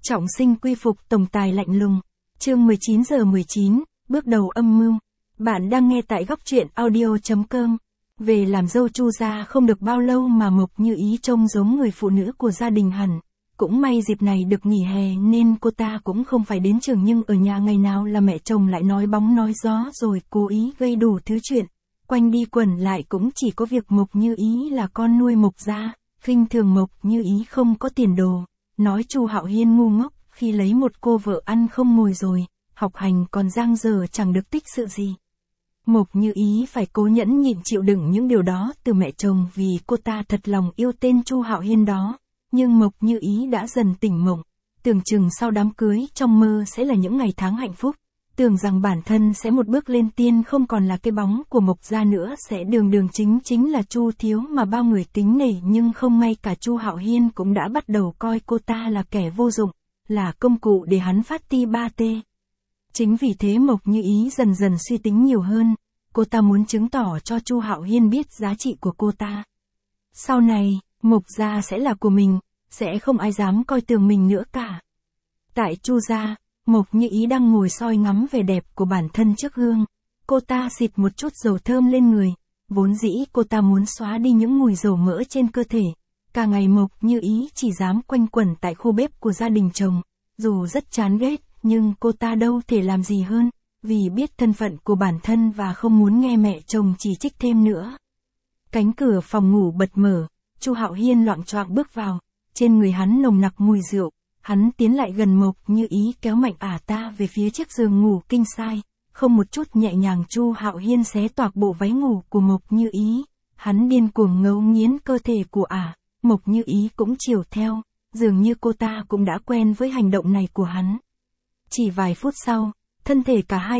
Trọng sinh quy phục tổng tài lạnh lùng. Chương 19 giờ 19, bước đầu âm mưu. Bạn đang nghe tại góc truyện audio.com. Về làm dâu Chu gia không được bao lâu mà Mộc Như Ý trông giống người phụ nữ của gia đình hẳn. Cũng may dịp này được nghỉ hè nên cô ta cũng không phải đến trường, nhưng ở nhà ngày nào là mẹ chồng lại nói bóng nói gió rồi cố ý gây đủ thứ chuyện. Quanh đi quẩn lại cũng chỉ có việc Mộc Như Ý là con nuôi Mộc gia, khinh thường Mộc Như Ý không có tiền đồ, nói Chu Hạo Hiên ngu ngốc khi lấy một cô vợ ăn không ngồi rồi, học hành còn dang dở chẳng được tích sự gì. Mộc Như Ý phải cố nhẫn nhịn chịu đựng những điều đó từ mẹ chồng vì cô ta thật lòng yêu tên Chu Hạo Hiên đó. Nhưng Mộc Như Ý đã dần tỉnh mộng, tưởng chừng sau đám cưới trong mơ sẽ là những ngày tháng hạnh phúc, tưởng rằng bản thân sẽ một bước lên tiên, không còn là cái bóng của Mộc gia nữa, sẽ đường đường chính là Chu thiếu mà bao người kính nể, nhưng không, ngay cả Chu Hạo Hiên cũng đã bắt đầu coi cô ta là kẻ vô dụng, là công cụ để hắn phát ti ba tê. Chính vì thế Mộc Như Ý dần dần suy tính nhiều hơn, cô ta muốn chứng tỏ cho Chu Hạo Hiên biết giá trị của cô ta. Sau này, Mộc gia sẽ là của mình, sẽ không ai dám coi thường mình nữa cả. Tại Chu gia, Mộc Như Ý đang ngồi soi ngắm vẻ đẹp của bản thân trước gương. Cô ta xịt một chút dầu thơm lên người, vốn dĩ cô ta muốn xóa đi những mùi dầu mỡ trên cơ thể. Cả ngày Mộc Như Ý chỉ dám quanh quẩn tại khu bếp của gia đình chồng, dù rất chán ghét, nhưng cô ta đâu thể làm gì hơn, vì biết thân phận của bản thân và không muốn nghe mẹ chồng chỉ trích thêm nữa. Cánh cửa phòng ngủ bật mở, Chu Hạo Hiên loạng choạng bước vào, trên người hắn nồng nặc mùi rượu. Hắn tiến lại gần Mộc Như Ý, kéo mạnh ta về phía chiếc giường ngủ king size, không một chút nhẹ nhàng Chu Hạo Hiên xé toạc bộ váy ngủ của Mộc Như Ý. Hắn điên cuồng ngấu nghiến cơ thể của Mộc Như Ý cũng chiều theo, dường như cô ta cũng đã quen với hành động này của hắn. Chỉ vài phút sau, thân thể cả hai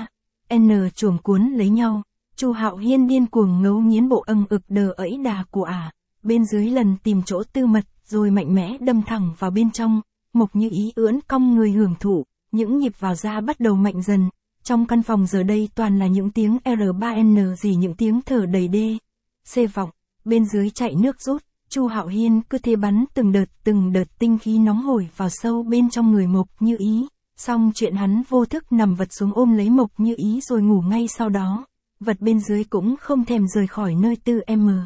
chuồm cuốn lấy nhau, Chu Hạo Hiên điên cuồng ngấu nghiến bộ âng ực đờ ẫy đà của bên dưới lần tìm chỗ tư mật, rồi mạnh mẽ đâm thẳng vào bên trong. Mộc Như Ý ưỡn cong người hưởng thụ, những nhịp vào da bắt đầu mạnh dần. Trong căn phòng giờ đây toàn là những tiếng R3N gì, những tiếng thở đầy C vọng, bên dưới chạy nước rút. Chu Hạo Hiên cứ thế bắn từng đợt tinh khí nóng hổi vào sâu bên trong người Mộc Như Ý. Xong chuyện hắn vô thức nằm vật xuống ôm lấy Mộc Như Ý rồi ngủ ngay sau đó. Vật bên dưới cũng không thèm rời khỏi nơi tư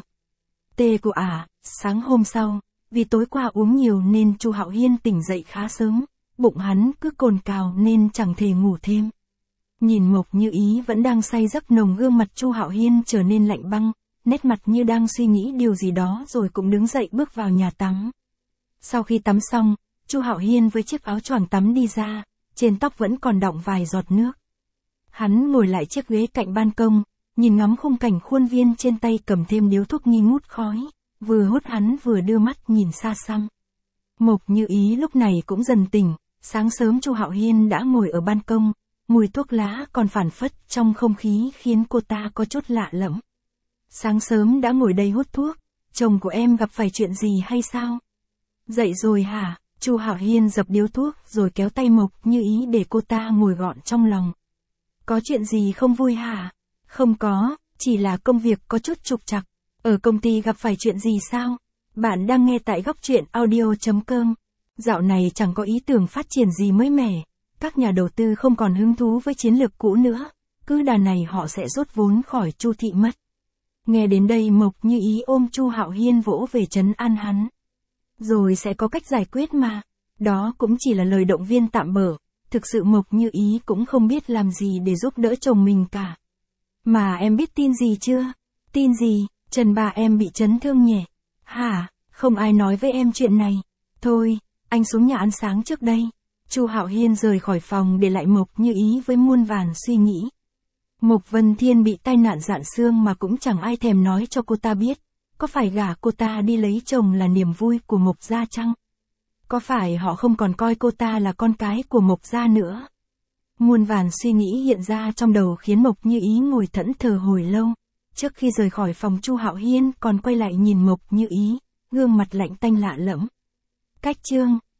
T của Sáng hôm sau, vì tối qua uống nhiều nên Chu Hạo Hiên tỉnh dậy khá sớm, bụng hắn cứ cồn cào nên chẳng thể ngủ thêm. Nhìn Mộc Như Ý vẫn đang say giấc nồng, gương mặt Chu Hạo Hiên trở nên lạnh băng, nét mặt như đang suy nghĩ điều gì đó rồi cũng đứng dậy bước vào nhà tắm. Sau khi tắm xong, Chu Hạo Hiên với chiếc áo choàng tắm đi ra, trên tóc vẫn còn đọng vài giọt nước. Hắn ngồi lại chiếc ghế cạnh ban công, nhìn ngắm khung cảnh khuôn viên, trên tay cầm thêm điếu thuốc nghi ngút khói. Vừa hút hắn vừa đưa mắt nhìn xa xăm. Mộc Như Ý lúc này cũng dần tỉnh, sáng sớm Chu Hạo Hiên đã ngồi ở ban công, mùi thuốc lá còn phảng phất trong không khí khiến cô ta có chút lạ lẫm. Sáng sớm đã ngồi đây hút thuốc, chồng của em gặp phải chuyện gì hay sao? Dậy rồi hả? Chu Hạo Hiên dập điếu thuốc rồi kéo tay Mộc Như Ý để cô ta ngồi gọn trong lòng. Có chuyện gì không vui hả? Không có, chỉ là công việc có chút trục trặc. Ở công ty gặp phải chuyện gì sao? Bạn đang nghe tại góc truyện audio.com. Dạo này chẳng có ý tưởng phát triển gì mới mẻ. Các nhà đầu tư không còn hứng thú với chiến lược cũ nữa. Cứ đà này họ sẽ rút vốn khỏi Chu thị mất. Nghe đến đây Mộc Như Ý ôm Chu Hạo Hiên vỗ về trấn an hắn. Rồi sẽ có cách giải quyết mà. Đó cũng chỉ là lời động viên tạm bợ. Thực sự Mộc Như Ý cũng không biết làm gì để giúp đỡ chồng mình cả. Mà em biết tin gì chưa? Tin gì? Trần bà em bị chấn thương nhỉ? Hả? Không ai nói với em chuyện này. Thôi, anh xuống nhà ăn sáng trước đây. Chu Hạo Hiên rời khỏi phòng để lại Mộc Như Ý với muôn vàn suy nghĩ. Mộc Vân Thiên bị tai nạn rạn xương mà cũng chẳng ai thèm nói cho cô ta biết. Có phải gả cô ta đi lấy chồng là niềm vui của Mộc gia chăng? Có phải họ không còn coi cô ta là con cái của Mộc gia nữa? Muôn vàn suy nghĩ hiện ra trong đầu khiến Mộc Như Ý ngồi thẫn thờ hồi lâu. Trước khi rời khỏi phòng Chu Hạo Hiên còn quay lại nhìn Mộc Như Ý, gương mặt lạnh tanh lạ lẫm. Cách chương